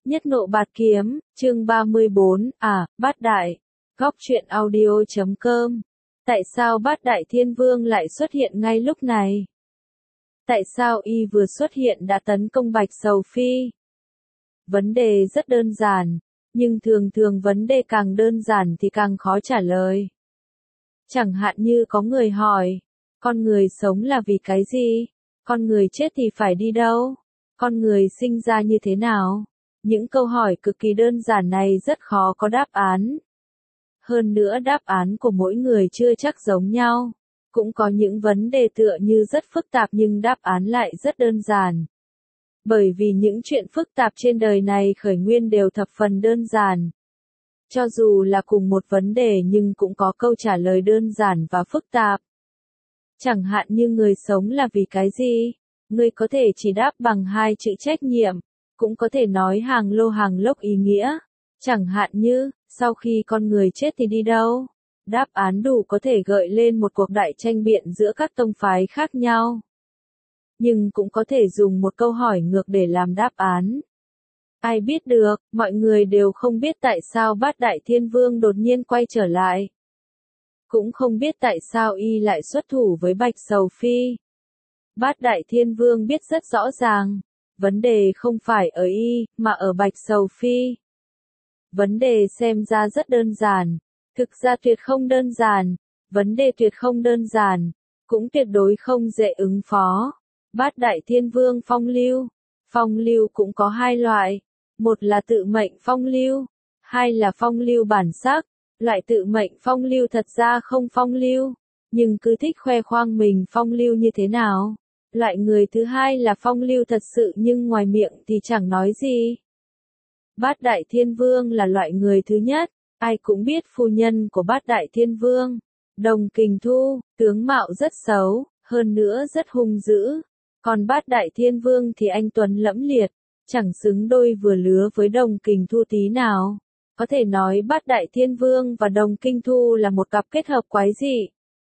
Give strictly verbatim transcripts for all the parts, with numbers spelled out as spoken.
Nhất nộ bạt kiếm, chương ba mươi bốn, à, Bát Đại. Góc truyện audio chấm com. Tại sao Bát Đại Thiên Vương lại xuất hiện ngay lúc này? Tại sao y vừa xuất hiện đã tấn công Bạch Sầu Phi? Vấn đề rất đơn giản, nhưng thường thường vấn đề càng đơn giản thì càng khó trả lời. Chẳng hạn như có người hỏi, con người sống là vì cái gì? Con người chết thì phải đi đâu? Con người sinh ra như thế nào? Những câu hỏi cực kỳ đơn giản này rất khó có đáp án. Hơn nữa đáp án của mỗi người chưa chắc giống nhau. Cũng có những vấn đề tựa như rất phức tạp nhưng đáp án lại rất đơn giản. Bởi vì những chuyện phức tạp trên đời này khởi nguyên đều thập phần đơn giản. Cho dù là cùng một vấn đề nhưng cũng có câu trả lời đơn giản và phức tạp. Chẳng hạn như người sống là vì cái gì? Người có thể chỉ đáp bằng hai chữ trách nhiệm. Cũng có thể nói hàng lô hàng lốc ý nghĩa. Chẳng hạn như, sau khi con người chết thì đi đâu? Đáp án đủ có thể gợi lên một cuộc đại tranh biện giữa các tông phái khác nhau. Nhưng cũng có thể dùng một câu hỏi ngược để làm đáp án. Ai biết được, mọi người đều không biết tại sao Bát Đại Thiên Vương đột nhiên quay trở lại. Cũng không biết tại sao y lại xuất thủ với Bạch Sầu Phi. Bát Đại Thiên Vương biết rất rõ ràng. Vấn đề không phải ở y, mà ở Bạch Sầu Phi. Vấn đề xem ra rất đơn giản. Thực ra tuyệt không đơn giản. Vấn đề tuyệt không đơn giản. Cũng tuyệt đối không dễ ứng phó. Bát Đại Thiên Vương phong lưu. Phong lưu cũng có hai loại. Một là tự mệnh phong lưu. Hai là phong lưu bản sắc. Loại tự mệnh phong lưu thật ra không phong lưu. Nhưng cứ thích khoe khoang mình phong lưu như thế nào. Loại người thứ hai là phong lưu thật sự nhưng ngoài miệng thì chẳng nói gì. Bát Đại Thiên Vương là loại người thứ nhất, ai cũng biết phu nhân của Bát Đại Thiên Vương. Đồng Kình Thu, tướng mạo rất xấu, hơn nữa rất hung dữ. Còn Bát Đại Thiên Vương thì anh tuấn lẫm liệt, chẳng xứng đôi vừa lứa với Đồng Kình Thu tí nào. Có thể nói Bát Đại Thiên Vương và Đồng Kình Thu là một cặp kết hợp quái dị.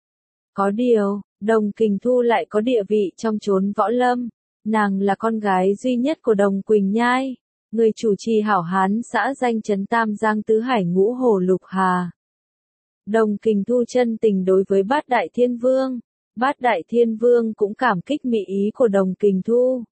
Có điều, Đồng Kình Thu lại có địa vị trong chốn võ lâm. Nàng là con gái duy nhất của Đồng Quỳnh Nhai, người chủ trì hảo hán xã danh trấn Tam Giang Tứ Hải Ngũ Hồ Lục Hà. Đồng Kình Thu chân tình đối với Bát Đại Thiên Vương. Bát Đại Thiên Vương cũng cảm kích mỹ ý của Đồng Kình Thu.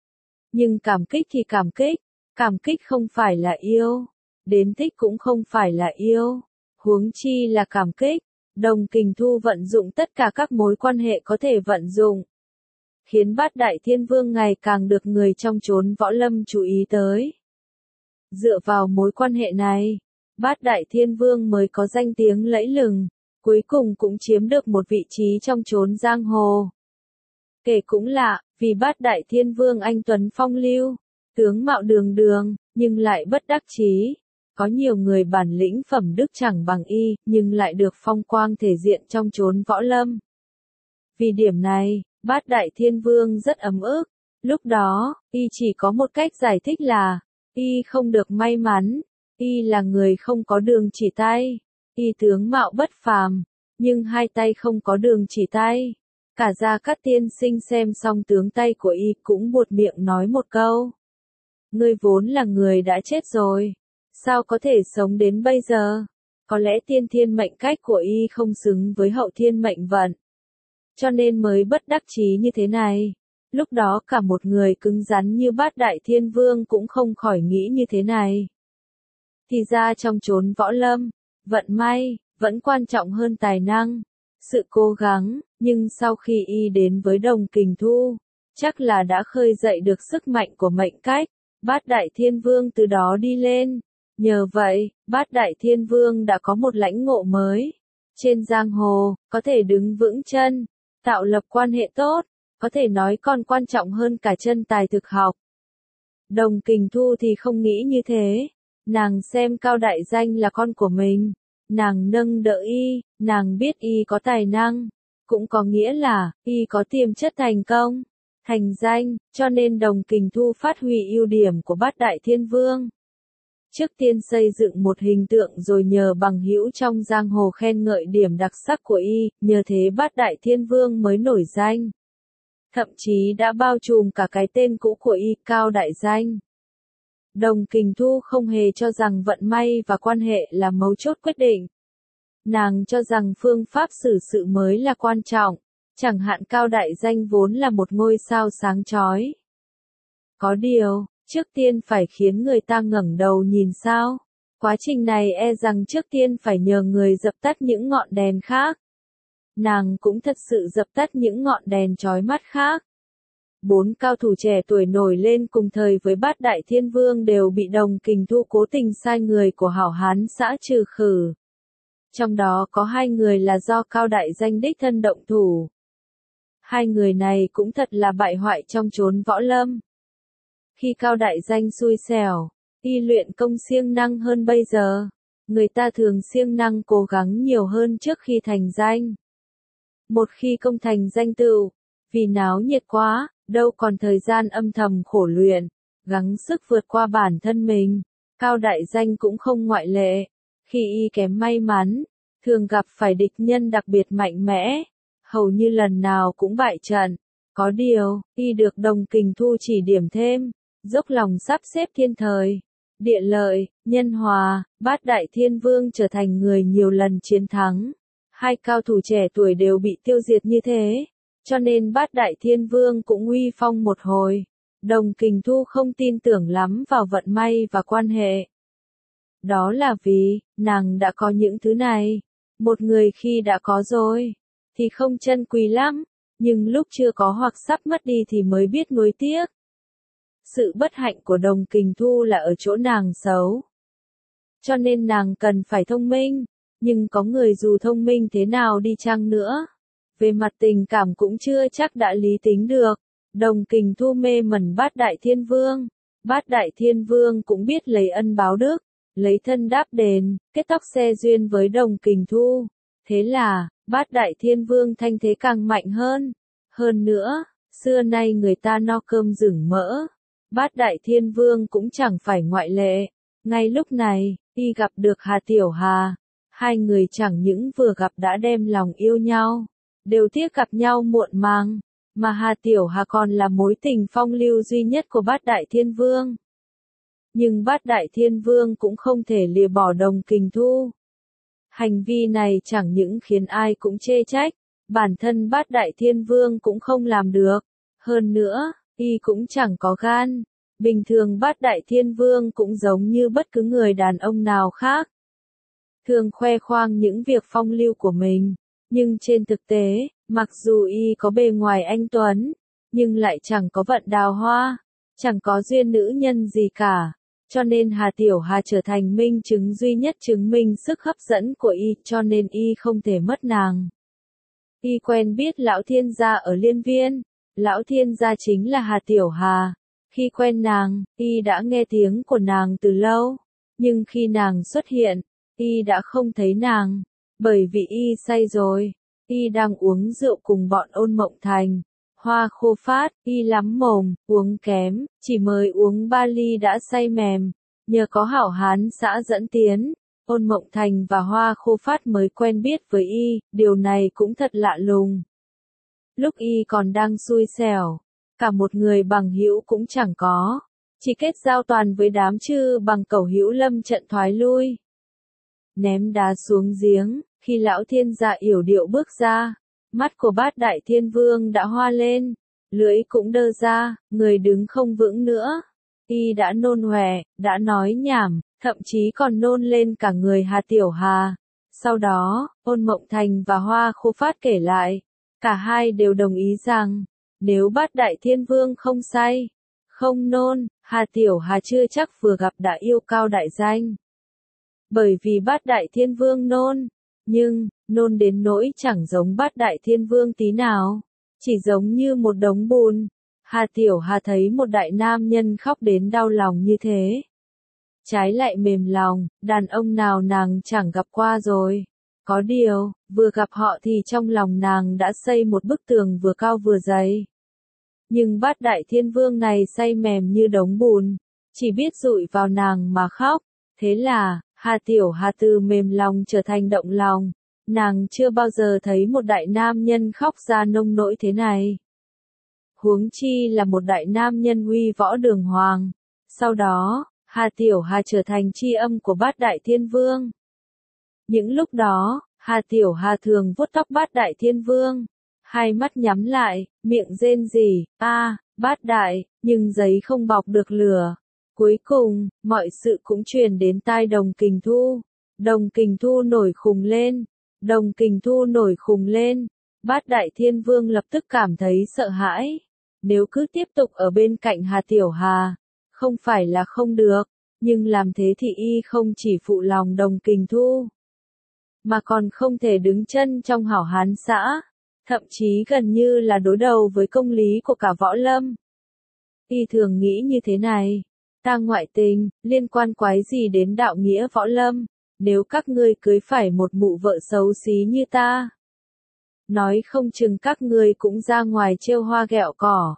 Nhưng cảm kích thì cảm kích, cảm kích không phải là yêu, đến thích cũng không phải là yêu, huống chi là cảm kích. Đồng Kình Thu vận dụng tất cả các mối quan hệ có thể vận dụng, khiến Bát Đại Thiên Vương ngày càng được người trong chốn võ lâm chú ý tới. Dựa vào mối quan hệ này, Bát Đại Thiên Vương mới có danh tiếng lẫy lừng, cuối cùng cũng chiếm được một vị trí trong chốn giang hồ. Kể cũng lạ, vì Bát Đại Thiên Vương anh tuấn phong lưu, tướng mạo đường đường, nhưng lại bất đắc chí. Có nhiều người bản lĩnh phẩm đức chẳng bằng y, nhưng lại được phong quang thể diện trong chốn võ lâm. Vì điểm này, Bát Đại Thiên Vương rất ấm ức. Lúc đó, y chỉ có một cách giải thích là, y không được may mắn, y là người không có đường chỉ tay, y tướng mạo bất phàm, nhưng hai tay không có đường chỉ tay. Cả Gia Cát tiên sinh xem xong tướng tay của y cũng buột miệng nói một câu. Ngươi vốn là người đã chết rồi. Sao có thể sống đến bây giờ? Có lẽ tiên thiên mệnh cách của y không xứng với hậu thiên mệnh vận. Cho nên mới bất đắc chí như thế này. Lúc đó cả một người cứng rắn như Bát Đại Thiên Vương cũng không khỏi nghĩ như thế này. Thì ra trong chốn võ lâm, vận may, vẫn quan trọng hơn tài năng, sự cố gắng, nhưng sau khi y đến với Đồng Kình Thu, chắc là đã khơi dậy được sức mạnh của mệnh cách, Bát Đại Thiên Vương từ đó đi lên. Nhờ vậy, Bát Đại Thiên Vương đã có một lãnh ngộ mới. Trên giang hồ, có thể đứng vững chân, tạo lập quan hệ tốt, có thể nói còn quan trọng hơn cả chân tài thực học. Đồng Kình Thu thì không nghĩ như thế. Nàng xem Cao Đại Danh là con của mình. Nàng nâng đỡ y, nàng biết y có tài năng. Cũng có nghĩa là, y có tiềm chất thành công, thành danh, cho nên Đồng Kình Thu phát huy ưu điểm của Bát Đại Thiên Vương. Trước tiên xây dựng một hình tượng rồi nhờ bằng hữu trong giang hồ khen ngợi điểm đặc sắc của y, nhờ thế Bát Đại Thiên Vương mới nổi danh. Thậm chí đã bao trùm cả cái tên cũ của y, Cao Đại Danh. Đồng Kình Thu không hề cho rằng vận may và quan hệ là mấu chốt quyết định. Nàng cho rằng phương pháp xử sự mới là quan trọng, chẳng hạn Cao Đại Danh vốn là một ngôi sao sáng chói. Có điều, trước tiên phải khiến người ta ngẩng đầu nhìn sao. Quá trình này e rằng trước tiên phải nhờ người dập tắt những ngọn đèn khác. Nàng cũng thật sự dập tắt những ngọn đèn chói mắt khác. Bốn cao thủ trẻ tuổi nổi lên cùng thời với Bát Đại Thiên Vương đều bị Đồng Kình Thu cố tình sai người của hảo hán xã trừ khử. Trong đó có hai người là do Cao Đại Danh đích thân động thủ. Hai người này cũng thật là bại hoại trong chốn võ lâm. Khi Cao Đại Danh xui xẻo, y luyện công siêng năng hơn bây giờ, người ta thường siêng năng cố gắng nhiều hơn trước khi thành danh. Một khi công thành danh tựu, vì náo nhiệt quá, đâu còn thời gian âm thầm khổ luyện, gắng sức vượt qua bản thân mình. Cao Đại Danh cũng không ngoại lệ. Khi y kém may mắn, thường gặp phải địch nhân đặc biệt mạnh mẽ, hầu như lần nào cũng bại trận. Có điều, y được Đồng Kình Thu chỉ điểm thêm, dốc lòng sắp xếp thiên thời, địa lợi, nhân hòa, Bát Đại Thiên Vương trở thành người nhiều lần chiến thắng. Hai cao thủ trẻ tuổi đều bị tiêu diệt như thế, cho nên Bát Đại Thiên Vương cũng uy phong một hồi. Đồng Kình Thu không tin tưởng lắm vào vận may và quan hệ. Đó là vì, nàng đã có những thứ này. Một người khi đã có rồi, thì không trân quý lắm, nhưng lúc chưa có hoặc sắp mất đi thì mới biết nuối tiếc. Sự bất hạnh của Đồng Kình Thu là ở chỗ nàng xấu. Cho nên nàng cần phải thông minh, nhưng có người dù thông minh thế nào đi chăng nữa, về mặt tình cảm cũng chưa chắc đã lý tính được. Đồng Kình Thu mê mẩn Bát Đại Thiên Vương. Bát Đại Thiên Vương cũng biết lấy ân báo đức, lấy thân đáp đền, kết tóc xe duyên với Đồng Kình Thu. Thế là, Bát Đại Thiên Vương thanh thế càng mạnh hơn. Hơn nữa, xưa nay người ta no cơm rừng mỡ. Bát Đại Thiên Vương cũng chẳng phải ngoại lệ. Ngay lúc này, y gặp được Hà Tiểu Hà. Hai người chẳng những vừa gặp đã đem lòng yêu nhau, đều tiếc gặp nhau muộn màng, mà Hà Tiểu Hà còn là mối tình phong lưu duy nhất của Bát Đại Thiên Vương. Nhưng Bát Đại Thiên Vương cũng không thể lìa bỏ Đồng Kình Thu. Hành vi này chẳng những khiến ai cũng chê trách, bản thân Bát Đại Thiên Vương cũng không làm được. Hơn nữa, y cũng chẳng có gan. Bình thường Bát Đại Thiên Vương cũng giống như bất cứ người đàn ông nào khác, thường khoe khoang những việc phong lưu của mình. Nhưng trên thực tế, mặc dù y có bề ngoài anh tuấn, nhưng lại chẳng có vận đào hoa, chẳng có duyên nữ nhân gì cả. Cho nên Hà Tiểu Hà trở thành minh chứng duy nhất chứng minh sức hấp dẫn của y, cho nên y không thể mất nàng. Y quen biết Lão Thiên Gia ở Liên Viên. Lão Thiên Gia chính là Hà Tiểu Hà. Khi quen nàng, y đã nghe tiếng của nàng từ lâu. Nhưng khi nàng xuất hiện, y đã không thấy nàng. Bởi vì y say rồi. Y đang uống rượu cùng bọn Ôn Mộng Thành. Hoa Khô Phát, y lắm mồm, uống kém, chỉ mới uống ba ly đã say mềm. Nhờ có hảo hán xã dẫn tiến, Ôn Mộng Thành và Hoa Khô Phát mới quen biết với y, điều này cũng thật lạ lùng. Lúc y còn đang xui xẻo, cả một người bằng hữu cũng chẳng có, chỉ kết giao toàn với đám chư bằng cẩu hữu lâm trận thoái lui. Ném đá xuống giếng, khi Lão Thiên Gia yểu điệu bước ra, mắt của Bát Đại Thiên Vương đã hoa lên, lưỡi cũng đơ ra, người đứng không vững nữa. Y đã nôn hoè, đã nói nhảm, thậm chí còn nôn lên cả người Hà Tiểu Hà. Sau đó, Ôn Mộng Thành và Hoa Khô Phát kể lại, cả hai đều đồng ý rằng, nếu Bát Đại Thiên Vương không say, không nôn, Hà Tiểu Hà chưa chắc vừa gặp đã yêu Cao Đại Danh. Bởi vì Bát Đại Thiên Vương nôn, nhưng, nôn đến nỗi chẳng giống Bát Đại Thiên Vương tí nào, chỉ giống như một đống bùn. Hà Tiểu Hà thấy một đại nam nhân khóc đến đau lòng như thế, trái lại mềm lòng, đàn ông nào nàng chẳng gặp qua rồi. Có điều, vừa gặp họ thì trong lòng nàng đã xây một bức tường vừa cao vừa dày. Nhưng Bát Đại Thiên Vương này say mềm như đống bùn, chỉ biết dụi vào nàng mà khóc. Thế là, Hà Tiểu Hà từ mềm lòng trở thành động lòng. Nàng chưa bao giờ thấy một đại nam nhân khóc ra nông nỗi thế này. Huống chi là một đại nam nhân uy võ đường hoàng. Sau đó, Hà Tiểu Hà trở thành tri âm của Bát Đại Thiên Vương. Những lúc đó, Hà Tiểu Hà thường vuốt tóc Bát Đại Thiên Vương, hai mắt nhắm lại, miệng rên rỉ, a, Bát Đại, nhưng giấy không bọc được lửa. Cuối cùng, mọi sự cũng truyền đến tai Đồng Kình Thu. Đồng Kình Thu nổi khùng lên, Đồng Kình Thu nổi khùng lên, Bát Đại Thiên Vương lập tức cảm thấy sợ hãi. Nếu cứ tiếp tục ở bên cạnh Hà Tiểu Hà, không phải là không được, nhưng làm thế thì y không chỉ phụ lòng Đồng Kình Thu, mà còn không thể đứng chân trong hảo hán xã, thậm chí gần như là đối đầu với công lý của cả võ lâm. Y thường nghĩ như thế này, ta ngoại tình, liên quan quái gì đến đạo nghĩa võ lâm, nếu các ngươi cưới phải một mụ vợ xấu xí như ta, nói không chừng các ngươi cũng ra ngoài trêu hoa ghẹo cỏ.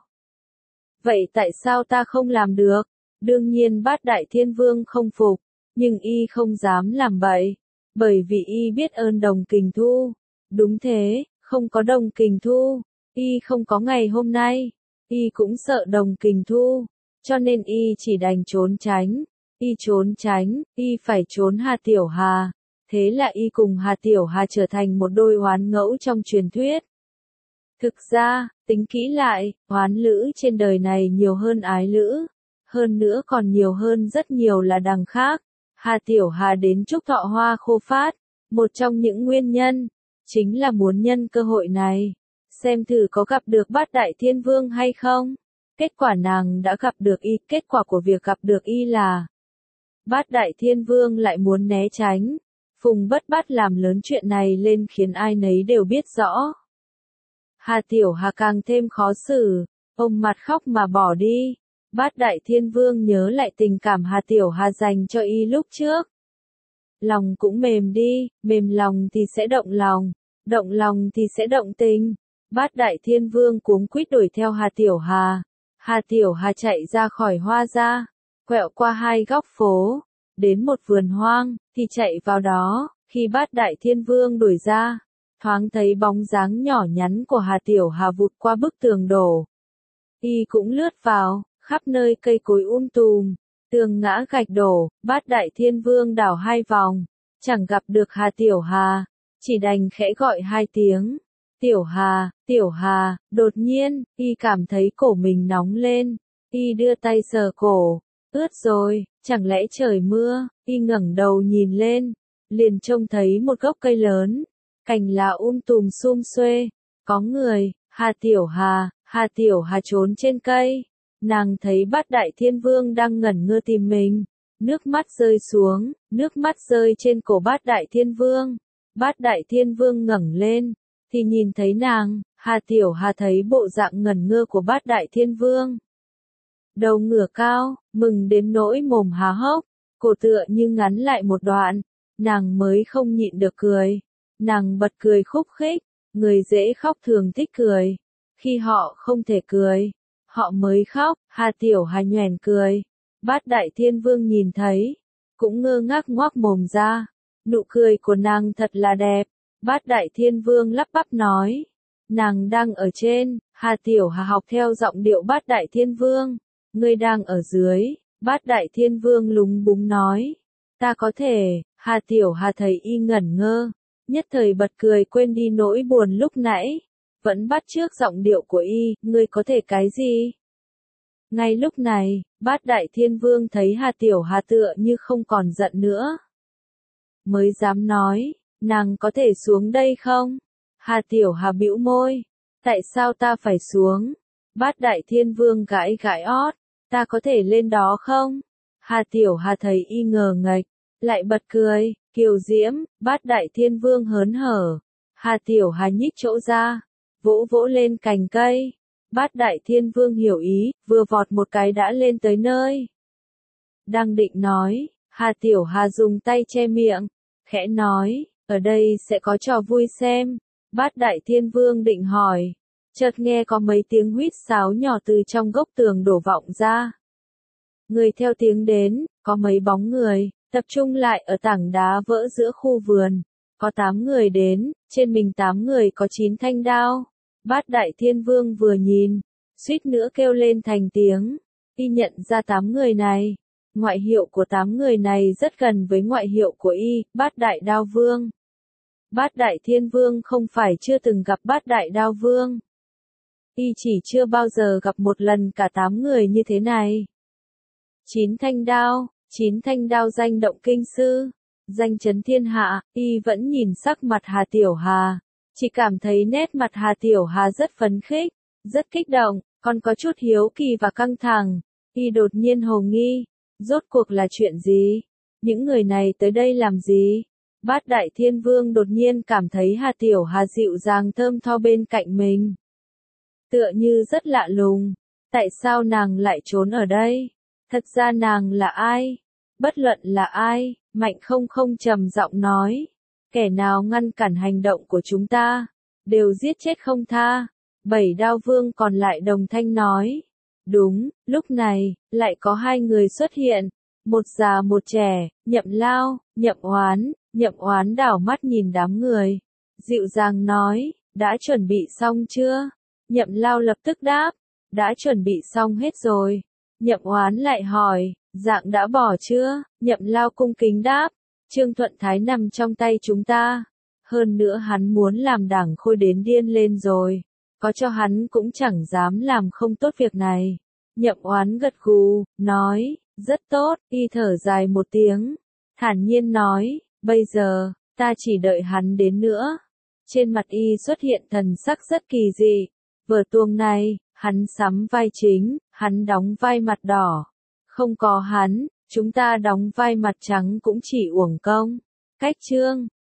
Vậy tại sao ta không làm được? Đương nhiên Bát Đại Thiên Vương không phục, nhưng y không dám làm bậy, bởi vì y biết ơn Đồng Kình Thu. Đúng thế, không có Đồng Kình Thu, y không có ngày hôm nay. Y cũng sợ Đồng Kình Thu, cho nên y chỉ đành trốn tránh. Y trốn tránh, y phải trốn Hà Tiểu Hà. Thế là y cùng Hà Tiểu Hà trở thành một đôi oán ngẫu trong truyền thuyết. Thực ra, tính kỹ lại, oán lữ trên đời này nhiều hơn ái lữ. Hơn nữa còn nhiều hơn rất nhiều là đằng khác. Hà Tiểu Hà đến chúc thọ hoa khô phát. Một trong những nguyên nhân, chính là muốn nhân cơ hội này, xem thử có gặp được Bát Đại Thiên Vương hay không. Kết quả nàng đã gặp được y, kết quả của việc gặp được y là Bát Đại Thiên Vương lại muốn né tránh. Phùng Bất Bát làm lớn chuyện này lên khiến ai nấy đều biết rõ. Hà Tiểu Hà càng thêm khó xử, ôm mặt khóc mà bỏ đi. Bát Đại Thiên Vương nhớ lại tình cảm Hà Tiểu Hà dành cho y lúc trước. Lòng cũng mềm đi, mềm lòng thì sẽ động lòng, động lòng thì sẽ động tình. Bát Đại Thiên Vương cuống quýt đuổi theo Hà Tiểu Hà. Hà Tiểu Hà chạy ra khỏi hoa gia, quẹo qua hai góc phố, đến một vườn hoang, thì chạy vào đó. Khi Bát Đại Thiên Vương đuổi ra, thoáng thấy bóng dáng nhỏ nhắn của Hà Tiểu Hà vụt qua bức tường đổ. Y cũng lướt vào, khắp nơi cây cối um tùm, tường ngã gạch đổ. Bát Đại Thiên Vương đảo hai vòng, chẳng gặp được Hà Tiểu Hà, chỉ đành khẽ gọi hai tiếng. Tiểu Hà, Tiểu Hà. Đột nhiên, y cảm thấy cổ mình nóng lên. Y đưa tay sờ cổ, ướt rồi, chẳng lẽ trời mưa. Y ngẩng đầu nhìn lên, liền trông thấy một gốc cây lớn, cành lá um tùm sum xuê, có người. Hà Tiểu Hà, Hà Tiểu Hà trốn trên cây. Nàng thấy Bát Đại Thiên Vương đang ngẩn ngơ tìm mình, nước mắt rơi xuống, nước mắt rơi trên cổ Bát Đại Thiên Vương. Bát Đại Thiên Vương ngẩng lên, thì nhìn thấy nàng. Hà Tiểu Hà thấy bộ dạng ngẩn ngơ của Bát Đại Thiên Vương, đầu ngửa cao, mừng đến nỗi mồm há hốc, cổ tựa như ngắn lại một đoạn, nàng mới không nhịn được cười. Nàng bật cười khúc khích, người dễ khóc thường thích cười, khi họ không thể cười, họ mới khóc. Hà Tiểu Hà nhoẻn cười, Bát Đại Thiên Vương nhìn thấy, cũng ngơ ngác ngoác mồm ra, nụ cười của nàng thật là đẹp. Bát Đại Thiên Vương lắp bắp nói, nàng đang ở trên. Hà Tiểu Hà học theo giọng điệu Bát Đại Thiên Vương, ngươi đang ở dưới. Bát Đại Thiên Vương lúng búng nói, ta có thể. Hà Tiểu Hà thấy y ngẩn ngơ, nhất thời bật cười quên đi nỗi buồn lúc nãy, vẫn bắt chước giọng điệu của y, ngươi có thể cái gì? Ngay lúc này, Bát Đại Thiên Vương thấy Hà Tiểu Hà tựa như không còn giận nữa, mới dám nói, nàng có thể xuống đây không? Hà Tiểu Hà bĩu môi, tại sao ta phải xuống? Bát Đại Thiên Vương gãi gãi ót, ta có thể lên đó không? Hà Tiểu Hà thấy y ngờ nghệch, lại bật cười, kiều diễm. Bát Đại Thiên Vương hớn hở. Hà Tiểu Hà nhích chỗ ra, vỗ vỗ lên cành cây. Bát Đại Thiên Vương hiểu ý, vừa vọt một cái đã lên tới nơi. Đang định nói, Hà Tiểu Hà dùng tay che miệng, khẽ nói, ở đây sẽ có trò vui xem. Bát Đại Thiên Vương định hỏi, chợt nghe có mấy tiếng huýt sáo nhỏ từ trong gốc tường đổ vọng ra. Người theo tiếng đến, có mấy bóng người, tập trung lại ở tảng đá vỡ giữa khu vườn. Có tám người đến, trên mình tám người có chín thanh đao. Bát Đại Thiên Vương vừa nhìn, suýt nữa kêu lên thành tiếng. Y nhận ra tám người này, Ngoại hiệu của tám người này rất gần với ngoại hiệu của y, Bát Đại Đao Vương. Bát Đại Thiên Vương không phải chưa từng gặp Bát Đại Đao Vương. Y chỉ chưa bao giờ gặp một lần cả tám người như thế này. Chín thanh đao, chín thanh đao danh động kinh sư, danh chấn thiên hạ, y vẫn nhìn sắc mặt Hà Tiểu Hà. Chỉ cảm thấy nét mặt Hà Tiểu Hà rất phấn khích, rất kích động, còn có chút hiếu kỳ và căng thẳng. Y đột nhiên hồ nghi, rốt cuộc là chuyện gì? Những người này tới đây làm gì? Bát Đại Thiên Vương đột nhiên cảm thấy Hà Tiểu Hà dịu dàng thơm tho bên cạnh mình. Tựa như rất lạ lùng. Tại sao nàng lại trốn ở đây? Thật ra nàng là ai? Bất luận là ai, Mạnh Không Không trầm giọng nói. Kẻ nào ngăn cản hành động của chúng ta, đều giết chết không tha. Bảy Đao Vương còn lại đồng thanh nói. Đúng, lúc này, lại có hai người xuất hiện. Một già một trẻ, Nhậm Lao, Nhậm Oán. Nhậm Oán đảo mắt nhìn đám người. Dịu dàng nói, đã chuẩn bị xong chưa? Nhậm Lao lập tức đáp, đã chuẩn bị xong hết rồi. Nhậm Oán lại hỏi, dạng đã bỏ chưa? Nhậm Lao cung kính đáp, Trương Thuận Thái nằm trong tay chúng ta. Hơn nữa hắn muốn làm Đảng Khôi đến điên lên rồi. Có cho hắn cũng chẳng dám làm không tốt việc này. Nhậm Oán gật gù, nói, rất tốt, y thở dài một tiếng. Thản nhiên nói, bây giờ, ta chỉ đợi hắn đến nữa. Trên mặt y xuất hiện thần sắc rất kỳ dị. Vở tuồng này, hắn sắm vai chính, hắn đóng vai mặt đỏ. Không có hắn, chúng ta đóng vai mặt trắng cũng chỉ uổng công. Cách chương